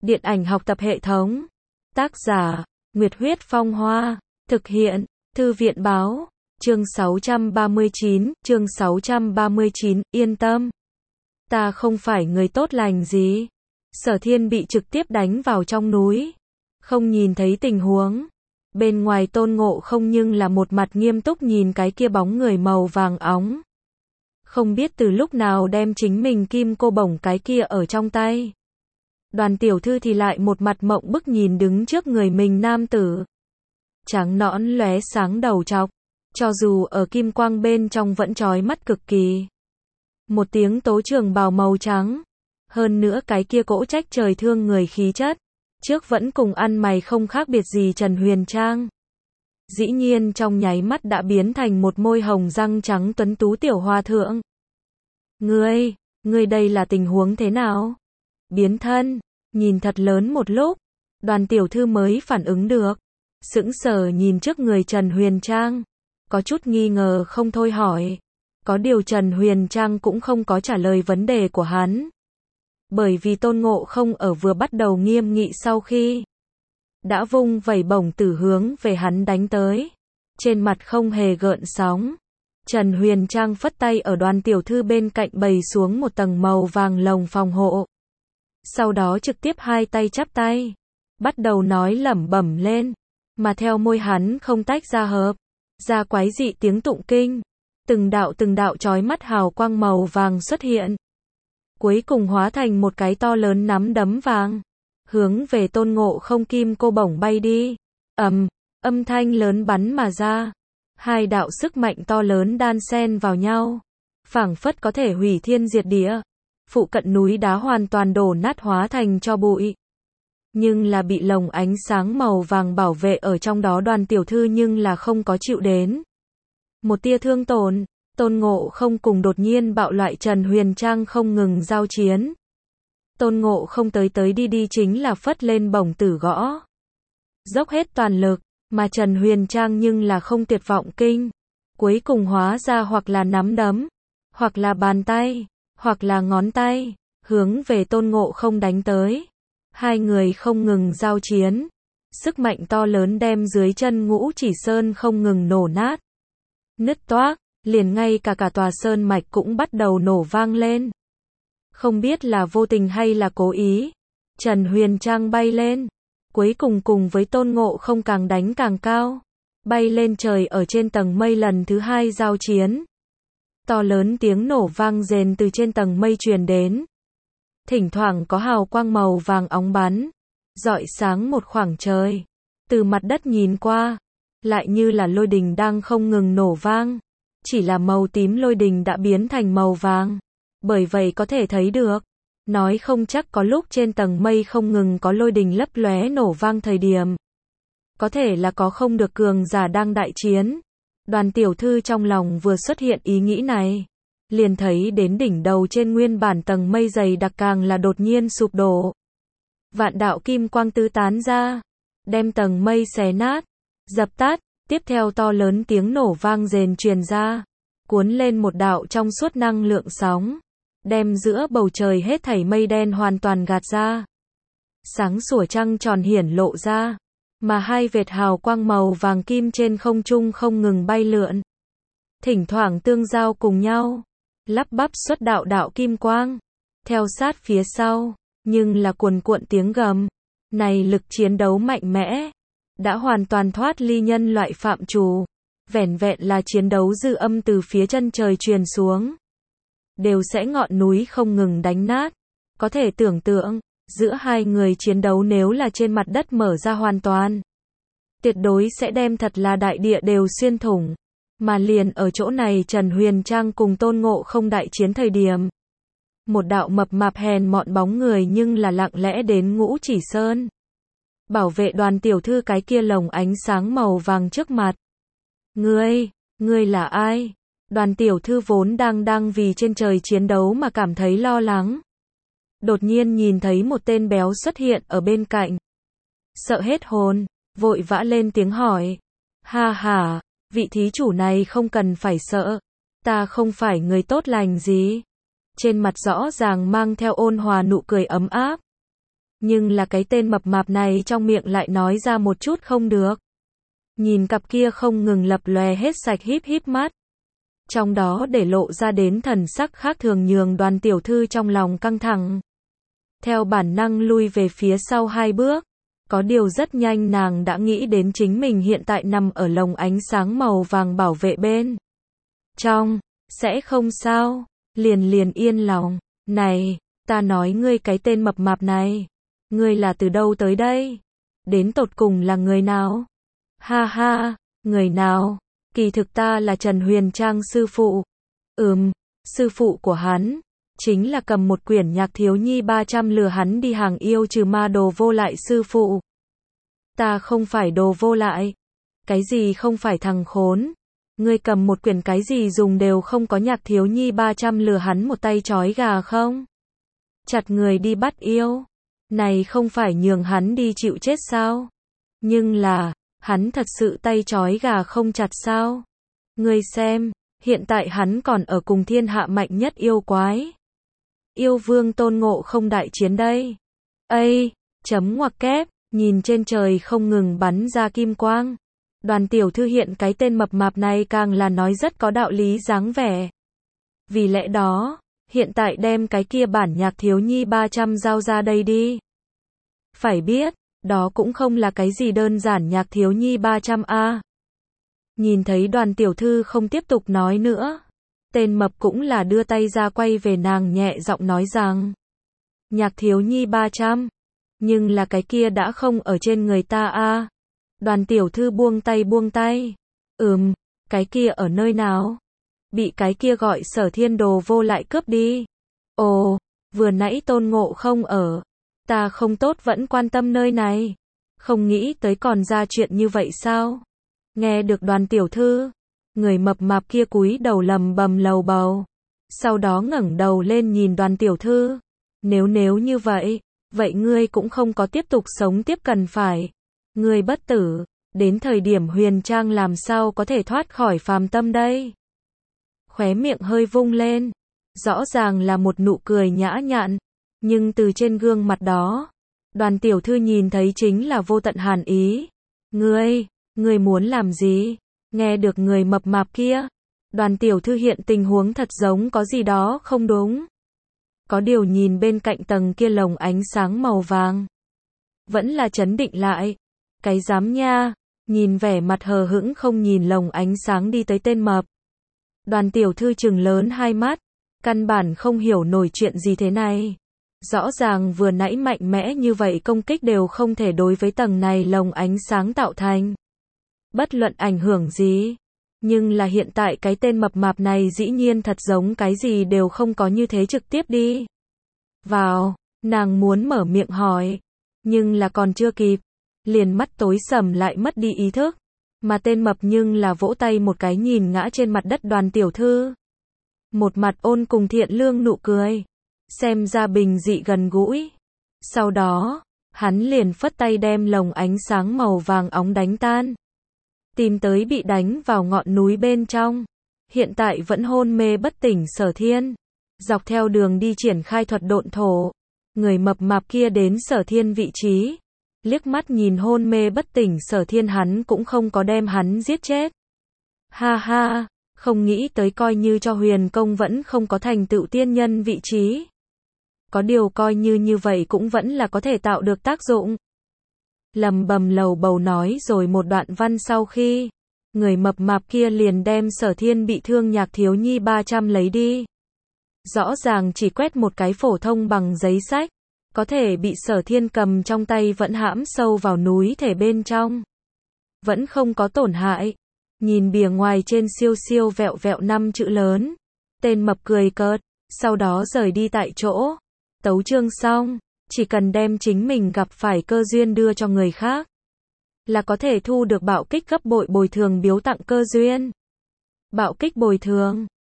Điện ảnh học tập hệ thống. Tác giả, Nguyệt Huyết Phong Hoa. Thực hiện, Thư viện Báo. Chương 639, yên tâm. Ta không phải người tốt lành gì. Sở Thiên bị trực tiếp đánh vào trong núi. Không nhìn thấy tình huống. Bên ngoài Tôn Ngộ Không nhưng là một mặt nghiêm túc nhìn cái kia bóng người màu vàng óng. Không biết từ lúc nào đem chính mình kim cô bổng cái kia ở trong tay. Đoàn tiểu thư thì lại một mặt mộng bức nhìn đứng trước người mình nam tử. Trắng nõn lóe sáng đầu trọc, cho dù ở kim quang bên trong vẫn chói mắt cực kỳ. Một tiếng tố trường bào màu trắng. Hơn nữa cái kia cỗ trách trời thương người khí chất. Trước vẫn cùng ăn mày không khác biệt gì Trần Huyền Trang. Dĩ nhiên trong nháy mắt đã biến thành một môi hồng răng trắng tuấn tú tiểu hoa thượng. Ngươi đây là tình huống thế nào? Biến thân, nhìn thật lớn một lúc, đoàn tiểu thư mới phản ứng được. Sững sờ nhìn trước người Trần Huyền Trang, có chút nghi ngờ không thôi hỏi. Có điều Trần Huyền Trang cũng không có trả lời vấn đề của hắn. Bởi vì Tôn Ngộ Không ở vừa bắt đầu nghiêm nghị sau khi đã vung vẩy bổng tử hướng về hắn đánh tới. Trên mặt không hề gợn sóng. Trần Huyền Trang phất tay ở đoàn tiểu thư bên cạnh bày xuống một tầng màu vàng lồng phòng hộ. Sau đó trực tiếp hai tay chắp tay. Bắt đầu nói lẩm bẩm lên. Mà theo môi hắn không tách ra hợp. Ra quái dị tiếng tụng kinh. Từng đạo chói mắt hào quang màu vàng xuất hiện. Cuối cùng hóa thành một cái to lớn nắm đấm vàng. Hướng về Tôn Ngộ Không kim cô bổng bay đi. Âm thanh lớn bắn mà ra. Hai đạo sức mạnh to lớn đan xen vào nhau. Phảng phất có thể hủy thiên diệt địa. Phụ cận núi đá hoàn toàn đổ nát hóa thành tro bụi. Nhưng là bị lồng ánh sáng màu vàng bảo vệ ở trong đó đoàn tiểu thư nhưng là không có chịu đến một tia thương tổn. Tôn Ngộ Không cùng đột nhiên bạo loại Trần Huyền Trang không ngừng giao chiến. Tôn Ngộ Không tới đi chính là phất lên bổng tử gõ. Dốc hết toàn lực, mà Trần Huyền Trang nhưng là không tuyệt vọng kinh. Cuối cùng hóa ra hoặc là nắm đấm, hoặc là bàn tay, hoặc là ngón tay, hướng về Tôn Ngộ Không đánh tới. Hai người không ngừng giao chiến. Sức mạnh to lớn đem dưới chân Ngũ Chỉ Sơn không ngừng nổ nát. Nứt toác, liền ngay cả tòa sơn mạch cũng bắt đầu nổ vang lên. Không biết là vô tình hay là cố ý. Trần Huyền Trang bay lên. Cuối cùng với Tôn Ngộ Không càng đánh càng cao. Bay lên trời ở trên tầng mây lần thứ hai giao chiến. To lớn tiếng nổ vang rền từ trên tầng mây truyền đến. Thỉnh thoảng có hào quang màu vàng óng bắn. Rọi sáng một khoảng trời. Từ mặt đất nhìn qua. Lại như là lôi đình đang không ngừng nổ vang. Chỉ là màu tím lôi đình đã biến thành màu vàng. Bởi vậy có thể thấy được. Nói không chắc có lúc trên tầng mây không ngừng có lôi đình lấp lóe nổ vang thời điểm. Có thể là có không được cường giả đang đại chiến. Đoàn tiểu thư trong lòng vừa xuất hiện ý nghĩ này. Liền thấy đến đỉnh đầu trên nguyên bản tầng mây dày đặc càng là đột nhiên sụp đổ. Vạn đạo kim quang tứ tán ra. Đem tầng mây xé nát. Dập tắt. Tiếp theo to lớn tiếng nổ vang rền truyền ra. Cuốn lên một đạo trong suốt năng lượng sóng. Đem giữa bầu trời hết thảy mây đen hoàn toàn gạt ra. Sáng sủa trăng tròn hiển lộ ra. Mà hai vệt hào quang màu vàng kim trên không trung không ngừng bay lượn. Thỉnh thoảng tương giao cùng nhau. Lắp bắp xuất đạo kim quang. Theo sát phía sau. Nhưng là cuồn cuộn tiếng gầm. Này lực chiến đấu mạnh mẽ. Đã hoàn toàn thoát ly nhân loại phạm trù. Vẻn vẹn là chiến đấu dư âm từ phía chân trời truyền xuống. Đều sẽ ngọn núi không ngừng đánh nát. Có thể tưởng tượng, giữa hai người chiến đấu nếu là trên mặt đất mở ra hoàn toàn. Tuyệt đối sẽ đem thật là đại địa đều xuyên thủng. Mà liền ở chỗ này Trần Huyền Trang cùng Tôn Ngộ Không đại chiến thời điểm. Một đạo mập mạp hèn mọn bóng người nhưng là lặng lẽ đến Ngũ Chỉ Sơn. Bảo vệ đoàn tiểu thư cái kia lồng ánh sáng màu vàng trước mặt. Ngươi là ai? Đoàn tiểu thư vốn đang vì trên trời chiến đấu mà cảm thấy lo lắng. Đột nhiên nhìn thấy một tên béo xuất hiện ở bên cạnh. Sợ hết hồn, vội vã lên tiếng hỏi. Ha, vị thí chủ này không cần phải sợ. Ta không phải người tốt lành gì. Trên mặt rõ ràng mang theo ôn hòa nụ cười ấm áp. Nhưng là cái tên mập mạp này trong miệng lại nói ra một chút không được. Nhìn cặp kia không ngừng lập lòe hết sạch híp híp mắt. Trong đó để lộ ra đến thần sắc khác thường nhường Đoàn tiểu thư trong lòng căng thẳng. Theo bản năng lui về phía sau 2 bước. Có điều rất nhanh nàng đã nghĩ đến chính mình hiện tại nằm ở lồng ánh sáng màu vàng bảo vệ bên trong, sẽ không sao, liền yên lòng. Này, ta nói ngươi cái tên mập mạp này, ngươi là từ đâu tới đây? Đến tột cùng là người nào? Ha ha, người nào? Kỳ thực ta là Trần Huyền Trang sư phụ. Sư phụ của hắn, chính là cầm một quyển nhạc thiếu nhi 300 lừa hắn đi hàng yêu trừ ma đồ vô lại sư phụ. Ta không phải đồ vô lại. Cái gì không phải thằng khốn? Ngươi cầm một quyển cái gì dùng đều không có nhạc thiếu nhi 300 lừa hắn một tay trói gà không? Chặt người đi bắt yêu. Này không phải nhường hắn đi chịu chết sao? Nhưng là, hắn thật sự tay trói gà không chặt sao? Ngươi xem, hiện tại hắn còn ở cùng thiên hạ mạnh nhất yêu quái. Yêu vương Tôn Ngộ Không đại chiến đây. Ây, chấm ngoặc kép, nhìn trên trời không ngừng bắn ra kim quang. Đoàn tiểu thư hiện cái tên mập mạp này càng là nói rất có đạo lý dáng vẻ. Vì lẽ đó, hiện tại đem cái kia bản nhạc thiếu nhi 300 giao ra đây đi. Phải biết, đó cũng không là cái gì đơn giản nhạc thiếu nhi 300A. Nhìn thấy Đoàn tiểu thư không tiếp tục nói nữa. Tên mập cũng là đưa tay ra quay về nàng nhẹ giọng nói rằng. Nhạc thiếu nhi 300. Nhưng là cái kia đã không ở trên người ta a. Đoàn tiểu thư buông tay. Cái kia ở nơi nào? Bị cái kia gọi Sở Thiên Đồ vô lại cướp đi. Ồ, vừa nãy Tôn Ngộ Không ở. Ta không tốt vẫn quan tâm nơi này. Không nghĩ tới còn ra chuyện như vậy sao? Nghe được Đoàn tiểu thư, người mập mạp kia cúi đầu lầm bầm lầu bầu. Sau đó ngẩng đầu lên nhìn Đoàn tiểu thư. Nếu như vậy, vậy ngươi cũng không có tiếp tục sống tiếp cần phải. Ngươi bất tử, đến thời điểm Huyền Trang làm sao có thể thoát khỏi phàm tâm đây? Khóe miệng hơi vung lên, rõ ràng là một nụ cười nhã nhặn, nhưng từ trên gương mặt đó, Đoàn tiểu thư nhìn thấy chính là vô tận hàn ý. Ngươi muốn làm gì? Nghe được người mập mạp kia, Đoàn tiểu thư hiện tình huống thật giống có gì đó không đúng. Có điều nhìn bên cạnh tầng kia lồng ánh sáng màu vàng, vẫn là trấn định lại. Cái dám nha, nhìn vẻ mặt hờ hững không nhìn lồng ánh sáng đi tới tên mập. Đoàn tiểu thư trừng lớn 2 mắt, căn bản không hiểu nổi chuyện gì thế này. Rõ ràng vừa nãy mạnh mẽ như vậy công kích đều không thể đối với tầng này lồng ánh sáng tạo thành bất luận ảnh hưởng gì. Nhưng là hiện tại cái tên mập mạp này dĩ nhiên thật giống cái gì đều không có như thế trực tiếp đi vào, nàng muốn mở miệng hỏi, nhưng là còn chưa kịp, liền mắt tối sầm lại mất đi ý thức, mà tên mập nhưng là vỗ tay một cái nhìn ngã trên mặt đất Đoàn tiểu thư. Một mặt ôn cùng thiện lương nụ cười, xem ra bình dị gần gũi. Sau đó, hắn liền phất tay đem lồng ánh sáng màu vàng óng đánh tan. Tìm tới bị đánh vào ngọn núi bên trong, hiện tại vẫn hôn mê bất tỉnh Sở Thiên. Dọc theo đường đi triển khai thuật độn thổ, người mập mạp kia đến Sở Thiên vị trí, liếc mắt nhìn hôn mê bất tỉnh Sở Thiên hắn cũng không có đem hắn giết chết. Ha ha, không nghĩ tới coi như cho huyền công vẫn không có thành tựu tiên nhân vị trí. Có điều coi như vậy cũng vẫn là có thể tạo được tác dụng. Lầm bầm lầu bầu nói rồi một đoạn văn sau khi, người mập mạp kia liền đem Sở Thiên bị thương nhạc thiếu nhi 300 lấy đi. Rõ ràng chỉ quét một cái phổ thông bằng giấy sách, có thể bị Sở Thiên cầm trong tay vẫn hãm sâu vào núi thể bên trong. Vẫn không có tổn hại. Nhìn bìa ngoài trên siêu vẹo vẹo 5 chữ lớn. Tên mập cười cợt, sau đó rời đi tại chỗ. Tấu chương xong, chỉ cần đem chính mình gặp phải cơ duyên đưa cho người khác, là có thể thu được bạo kích gấp bội bồi thường biếu tặng cơ duyên. Bạo kích bồi thường.